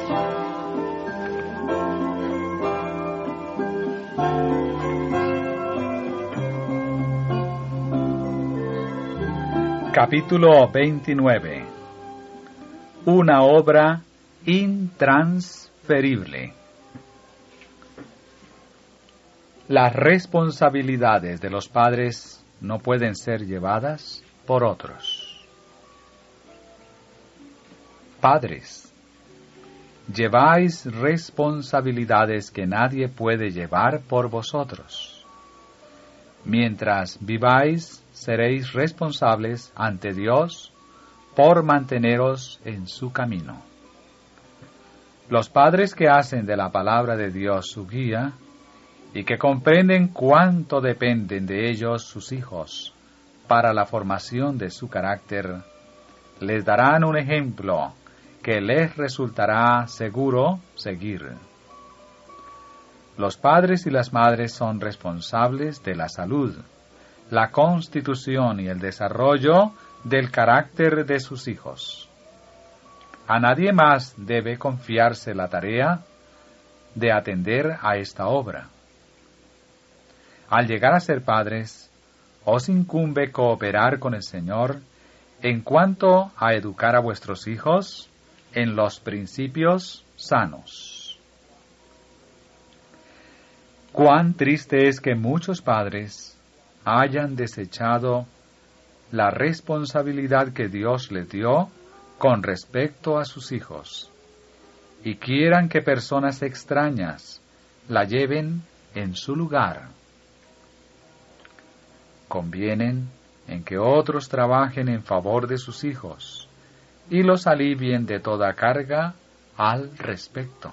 Capítulo 29. Una obra intransferible. Las responsabilidades de los padres no pueden ser llevadas por otros. Padres, lleváis responsabilidades que nadie puede llevar por vosotros. Mientras viváis, seréis responsables ante Dios por manteneros en su camino. Los padres que hacen de la palabra de Dios su guía y que comprenden cuánto dependen de ellos sus hijos para la formación de su carácter, les darán un ejemplo que les resultará seguro seguir. Los padres y las madres son responsables de la salud, la constitución y el desarrollo del carácter de sus hijos. A nadie más debe confiarse la tarea de atender a esta obra. Al llegar a ser padres, os incumbe cooperar con el Señor en cuanto a educar a vuestros hijos en los principios sanos. Cuán triste es que muchos padres hayan desechado la responsabilidad que Dios les dio con respecto a sus hijos y quieran que personas extrañas la lleven en su lugar. Convienen en que otros trabajen en favor de sus hijos y los alivien de toda carga al respecto.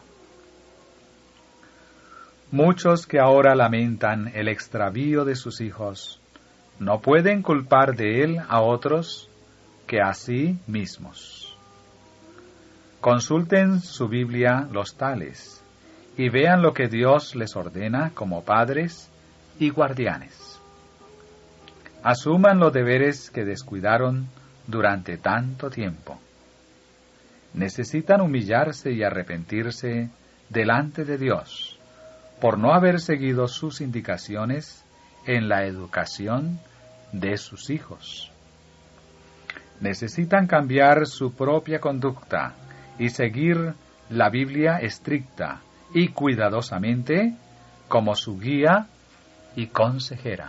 Muchos que ahora lamentan el extravío de sus hijos no pueden culpar de él a otros que a sí mismos. Consulten su Biblia los tales y vean lo que Dios les ordena como padres y guardianes. Asuman los deberes que descuidaron durante tanto tiempo. Necesitan humillarse y arrepentirse delante de Dios por no haber seguido sus indicaciones en la educación de sus hijos. Necesitan cambiar su propia conducta y seguir la Biblia estricta y cuidadosamente como su guía y consejera.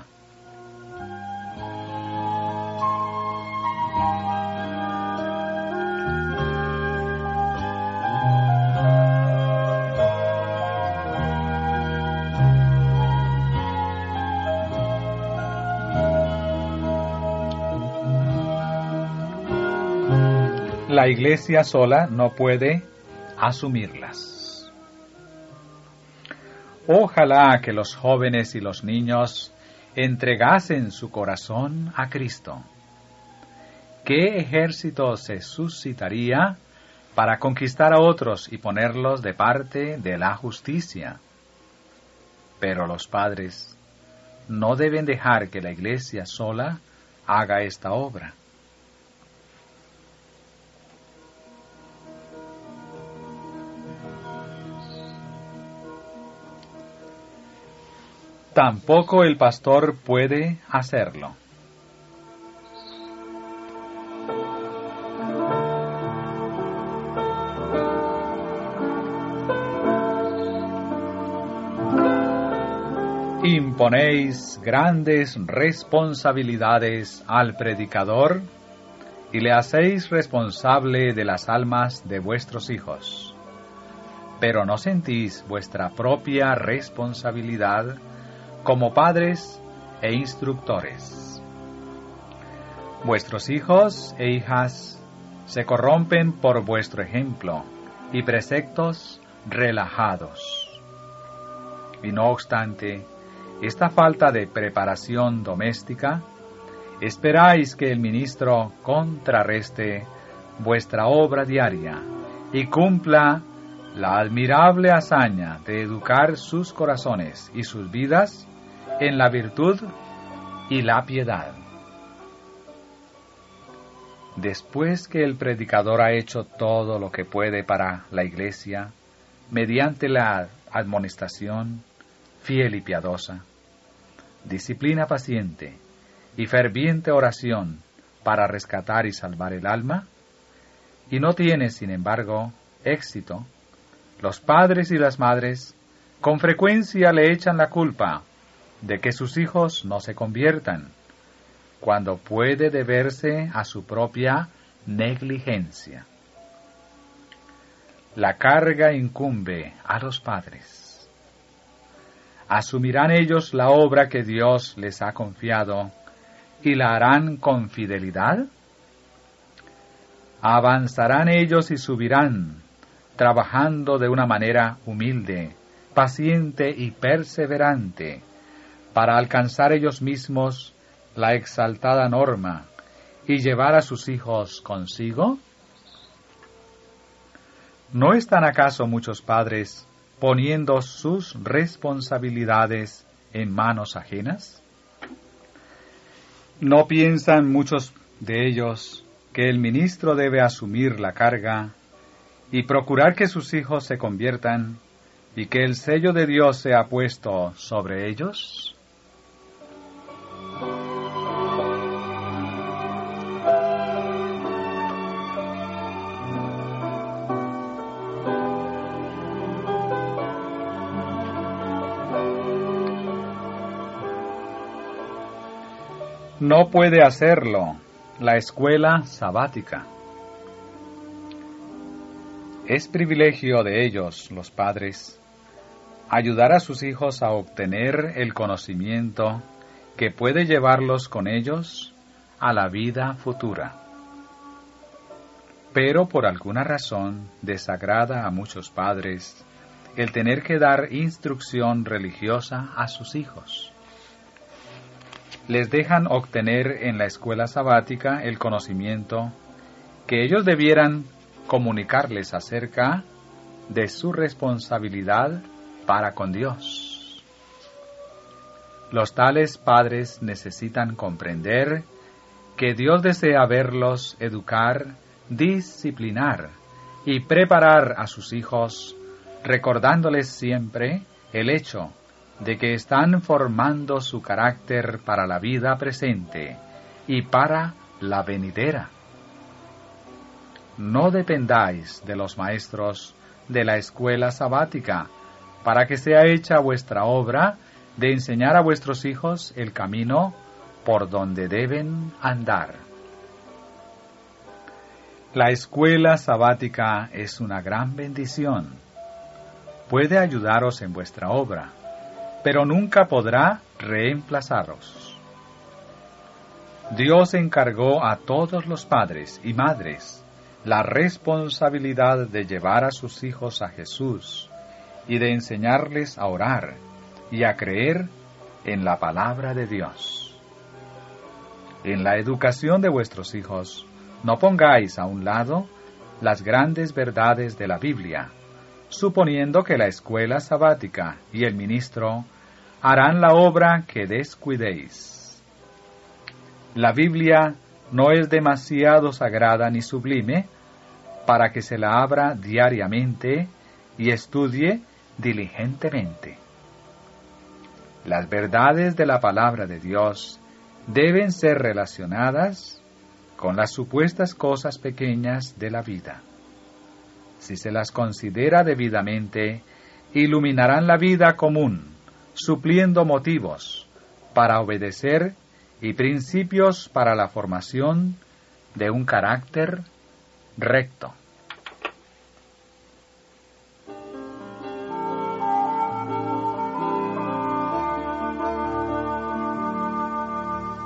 La Iglesia sola no puede asumirlas. Ojalá que los jóvenes y los niños entregasen su corazón a Cristo. ¿Qué ejército se suscitaría para conquistar a otros y ponerlos de parte de la justicia? Pero los padres no deben dejar que la Iglesia sola haga esta obra. Tampoco el pastor puede hacerlo. Imponéis grandes responsabilidades al predicador y le hacéis responsable de las almas de vuestros hijos, pero no sentís vuestra propia responsabilidad como padres e instructores. Vuestros hijos e hijas se corrompen por vuestro ejemplo y preceptos relajados. Y no obstante, esta falta de preparación doméstica, esperáis que el ministro contrarreste vuestra obra diaria y cumpla la admirable hazaña de educar sus corazones y sus vidas en la virtud y la piedad. después que el predicador ha hecho todo lo que puede para la iglesia, mediante la admonestación fiel y piadosa, disciplina paciente y ferviente oración para rescatar y salvar el alma, y no tiene, sin embargo, éxito, los padres y las madres con frecuencia le echan la culpa de que sus hijos no se conviertan, cuando puede deberse a su propia negligencia. La carga incumbe a los padres. ¿Asumirán ellos la obra que Dios les ha confiado y la harán con fidelidad? ¿Avanzarán ellos y subirán, trabajando de una manera humilde, paciente y perseverante, para alcanzar ellos mismos la exaltada norma y llevar a sus hijos consigo? ¿No están acaso muchos padres poniendo sus responsabilidades en manos ajenas? ¿No piensan muchos de ellos que el ministro debe asumir la carga y procurar que sus hijos se conviertan y que el sello de Dios sea puesto sobre ellos? No puede hacerlo la escuela sabática. Es privilegio de ellos, los padres, ayudar a sus hijos a obtener el conocimiento que puede llevarlos con ellos a la vida futura. Pero por alguna razón desagrada a muchos padres el tener que dar instrucción religiosa a sus hijos. Les dejan obtener en la escuela sabática el conocimiento que ellos debieran comunicarles acerca de su responsabilidad para con Dios. Los tales padres necesitan comprender que Dios desea verlos educar, disciplinar y preparar a sus hijos, recordándoles siempre el hecho de que están formando su carácter para la vida presente y para la venidera. No dependáis de los maestros de la escuela sabática, para que sea hecha vuestra obra de enseñar a vuestros hijos el camino por donde deben andar. La escuela sabática es una gran bendición. Puede ayudaros en vuestra obra, pero nunca podrá reemplazaros. Dios encargó a todos los padres y madres la responsabilidad de llevar a sus hijos a Jesús y de enseñarles a orar y a creer en la palabra de Dios. En la educación de vuestros hijos, no pongáis a un lado las grandes verdades de la Biblia, suponiendo que la escuela sabática y el ministro harán la obra que descuidéis. La Biblia no es demasiado sagrada ni sublime para que se la abra diariamente y estudie diligentemente. Las verdades de la palabra de Dios deben ser relacionadas con las supuestas cosas pequeñas de la vida. Si se las considera debidamente, iluminarán la vida común, supliendo motivos para obedecer y principios para la formación de un carácter recto.